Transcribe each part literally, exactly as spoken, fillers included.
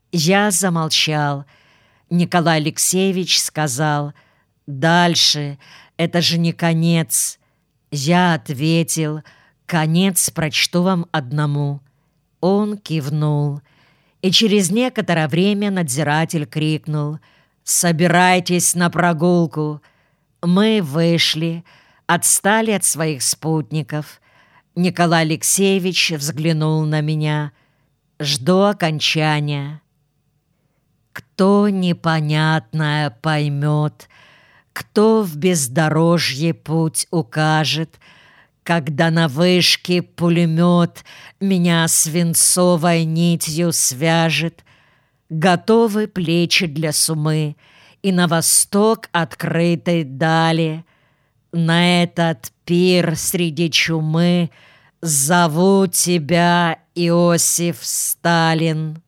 Я замолчал. Николай Алексеевич сказал: «Дальше, это же не конец». Я ответил: «Конец прочту вам одному». Он кивнул. И через некоторое время надзиратель крикнул: «Собирайтесь на прогулку». Мы вышли, отстали от своих спутников. Николай Алексеевич взглянул на меня. «Жду окончания». Кто непонятное поймет, кто в бездорожье путь укажет, когда на вышке пулемет меня свинцовой нитью свяжет, готовы плечи для сумы и на восток открытой дали. На этот пир среди чумы зову тебя, Иосиф Сталин.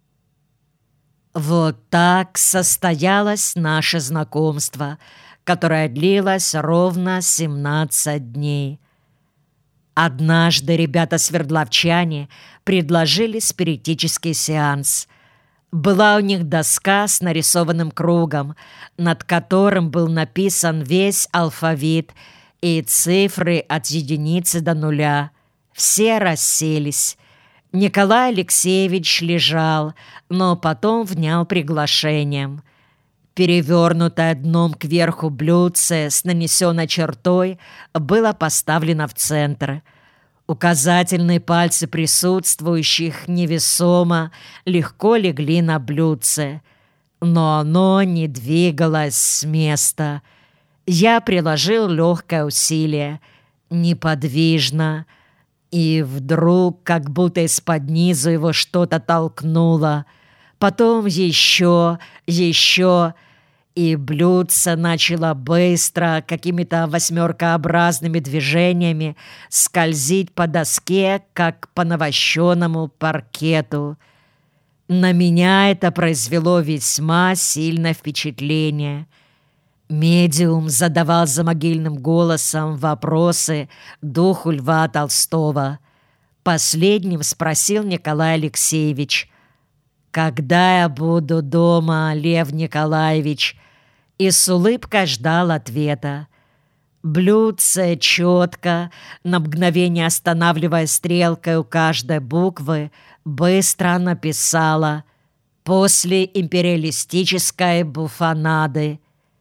Вот так состоялось наше знакомство, которое длилось ровно семнадцать дней. Однажды ребята-свердловчане предложили спиритический сеанс. Была у них доска с нарисованным кругом, над которым был написан весь алфавит и цифры от единицы до нуля. Все расселись. Николай Алексеевич лежал, но потом внял приглашением. Перевернутое дном кверху блюдце с нанесенной чертой было поставлено в центр. Указательные пальцы присутствующих невесомо, легко легли на блюдце, но оно не двигалось с места. Я приложил легкое усилие. Неподвижно. И вдруг, как будто из-под низу его что-то толкнуло. Потом еще, еще, и блюдце начало быстро, какими-то восьмеркообразными движениями скользить по доске, как по навощенному паркету. На меня это произвело весьма сильное впечатление. Медиум задавал замогильным голосом вопросы духу Льва Толстого. Последним спросил Николай Алексеевич: «Когда я буду дома, Лев Николаевич?» И с улыбкой ждал ответа. Блюдце четко, на мгновение останавливая стрелкой у каждой буквы, быстро написала: «После империалистической буфонады».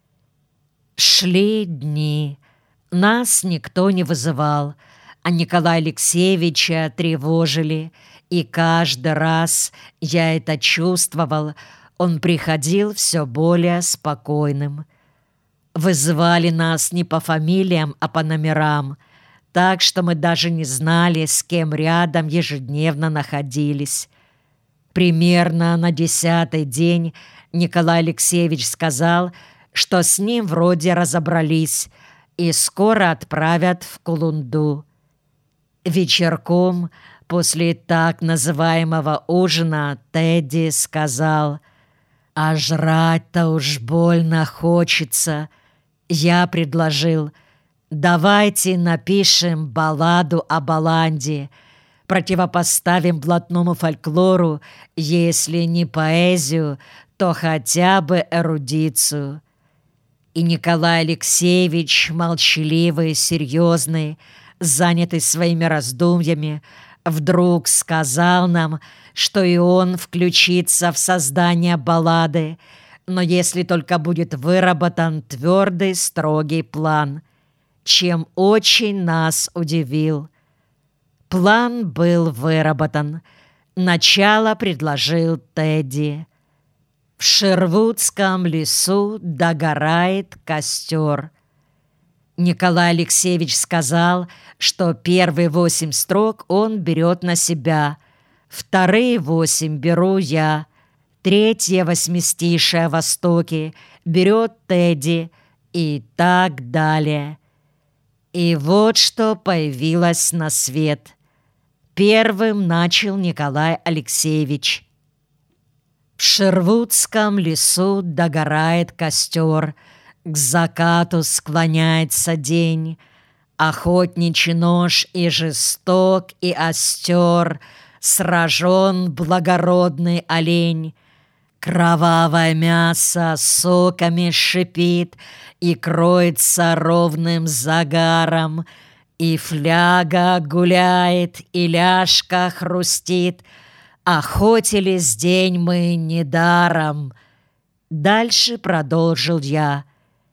Шли дни. Нас никто не вызывал, а Николая Алексеевича тревожили, и каждый раз, я это чувствовал, он приходил все более спокойным. Вызывали нас не по фамилиям, а по номерам, так что мы даже не знали, с кем рядом ежедневно находились. Примерно на десятый день Николай Алексеевич сказал, что с ним вроде разобрались и скоро отправят в Кулунду. Вечерком, после так называемого ужина, Тедди сказал: «А жрать-то уж больно хочется». Я предложил: «Давайте напишем балладу о Баланде, противопоставим блатному фольклору, если не поэзию, то хотя бы эрудицию». И Николай Алексеевич, молчаливый, серьезный, занятый своими раздумьями, вдруг сказал нам, что и он включится в создание баллады, но если только будет выработан твердый, строгий план, чем очень нас удивил. План был выработан. Начало предложил Тедди. В Шервудском лесу догорает костер. Николай Алексеевич сказал, что первые восемь строк он берет на себя, вторые восемь беру я, третье восьмистишее о Востоке берет Тедди и так далее. И вот что появилось на свет. Первым начал Николай Алексеевич. В Шервудском лесу догорает костер, к закату склоняется день, охотничий нож и жесток, и остер, сражен благородный олень. Кровавое мясо соками шипит и кроется ровным загаром, и фляга гуляет, и ляжка хрустит. Охотились день мы недаром. Дальше продолжил я.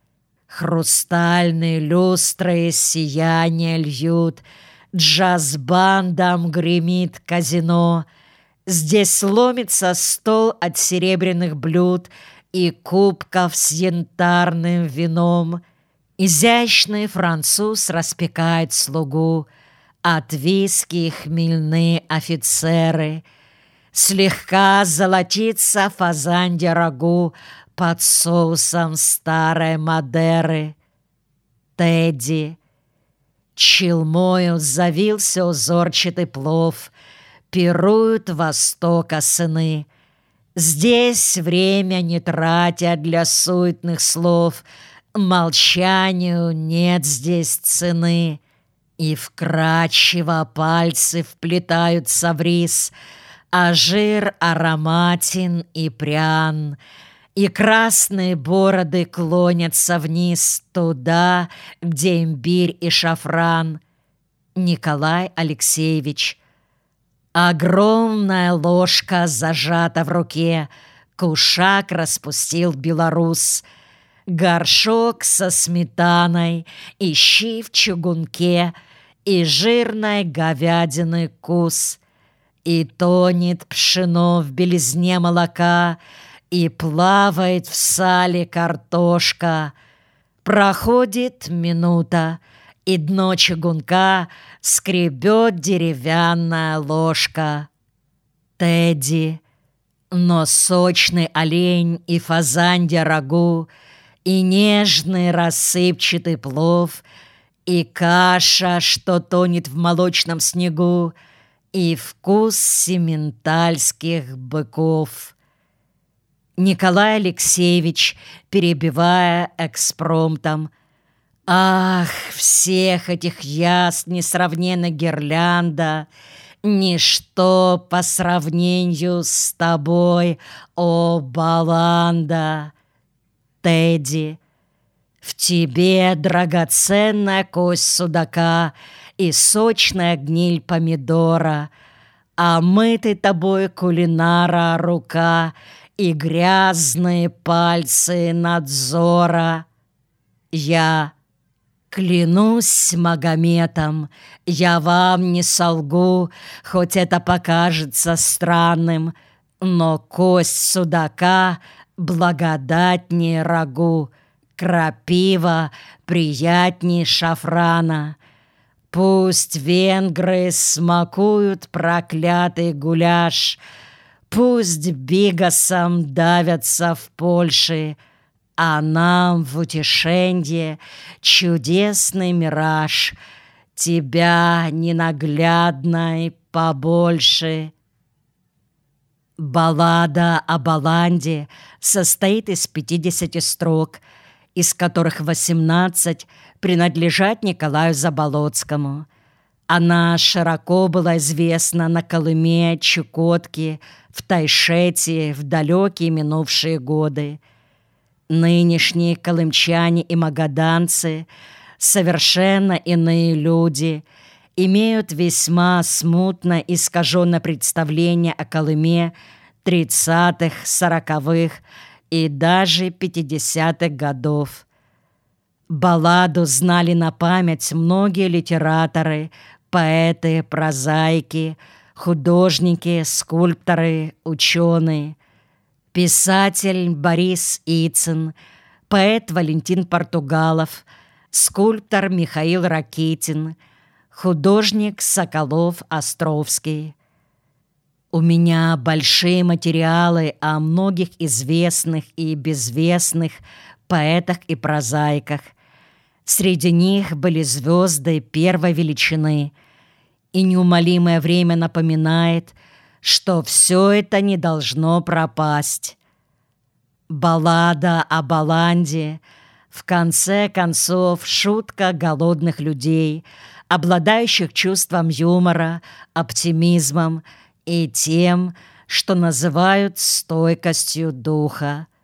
Хрустальные люстры сияние льют, джаз-бандом гремит казино. Здесь ломится стол от серебряных блюд и кубков с янтарным вином. Изящный француз распекает слугу, от виски хмельные офицеры. Слегка золотится фазанье рагу под соусом старой Мадеры. Тедди. Челмою завился узорчатый плов, пируют востока сыны. Здесь время не тратят для суетных слов, молчанию нет здесь цены. И вкрадчиво пальцы вплетаются в рис, а жир ароматен и прян, и красные бороды клонятся вниз туда, где имбирь и шафран. Николай Алексеевич. Огромная ложка зажата в руке, кушак распустил белорус. Горшок со сметаной, и щи в чугунке, и жирной говядины кус. И тонет пшено в белизне молока, и плавает в сале картошка. Проходит минута, и дно чугунка скребет деревянная ложка. Тедди. Но сочный олень и фазанье рагу, и нежный рассыпчатый плов, и каша, что тонет в молочном снегу, и вкус сементальских быков. Николай Алексеевич, перебивая экспромтом: «Ах, всех этих яств несравненно гирлянда, ничто по сравнению с тобой, о Баланда!» Тедди. В тебе драгоценная кость судака и сочная гниль помидора, а мытый тобой кулинара рука и грязные пальцы надзора. Я клянусь Магометом, я вам не солгу, хоть это покажется странным, но кость судака благодатнее рагу, крапива приятней шафрана. Пусть венгры смакуют проклятый гуляш, пусть бигасом давятся в Польше, а нам в утешенье чудесный мираж, тебя ненаглядной побольше. Баллада о Баланде состоит из пятидесяти строк, из которых восемнадцать принадлежат Николаю Заболоцкому. Она широко была известна на Колыме, Чукотке, в Тайшете в далекие минувшие годы. Нынешние колымчане и магаданцы, совершенно иные люди, имеют весьма смутно искаженное представление о Колыме тридцатых, сороковых и даже пятидесятых годов. Балладу знали на память многие литераторы, поэты, прозаики, художники, скульпторы, ученые. Писатель Борис Ицин, поэт Валентин Португалов, скульптор Михаил Ракитин, художник Соколов-Островский. У меня большие материалы о многих известных и безвестных поэтах и прозаиках. Среди них были звезды первой величины, и неумолимое время напоминает, что все это не должно пропасть. Баллада о Баланде, в конце концов, шутка голодных людей, обладающих чувством юмора, оптимизмом и тем, что называют стойкостью духа.